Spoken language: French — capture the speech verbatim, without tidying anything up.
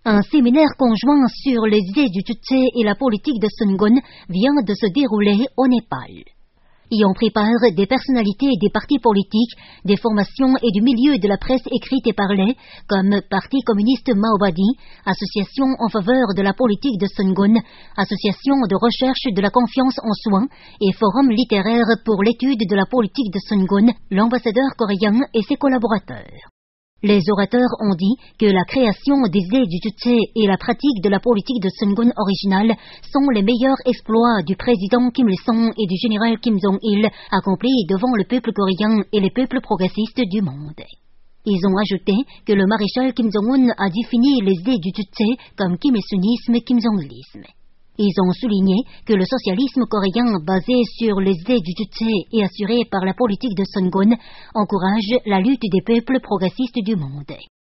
Un séminaire conjoint sur les idées du Chukche et la politique de Sun Gun vient de se dérouler au Népal. Y ont pris part des personnalités des partis politiques, des formations et du milieu de la presse écrite et parlée, comme Parti communiste Maobadi, Association en faveur de la politique de Sun Gun, Association de recherche de la confiance en soi et Forum littéraire pour l'étude de la politique de Sun Gun, l'ambassadeur coréen et ses collaborateurs. Les orateurs ont dit que la création des idées du Chukche et la pratique de la politique de Sun Gun originale sont les meilleurs exploits du président Kim Il-sung et du général Kim Jong-il accomplis devant le peuple coréen et les peuples progressistes du monde. Ils ont ajouté que le maréchal Kim Jong-un a défini les idées du Chukche comme Kim Il-sungisme et Kim Jong-ilisme. Ils ont souligné que le socialisme coréen basé sur les idées du Chukche et assuré par la politique de Sun Gun encourage la lutte des peuples progressistes du monde.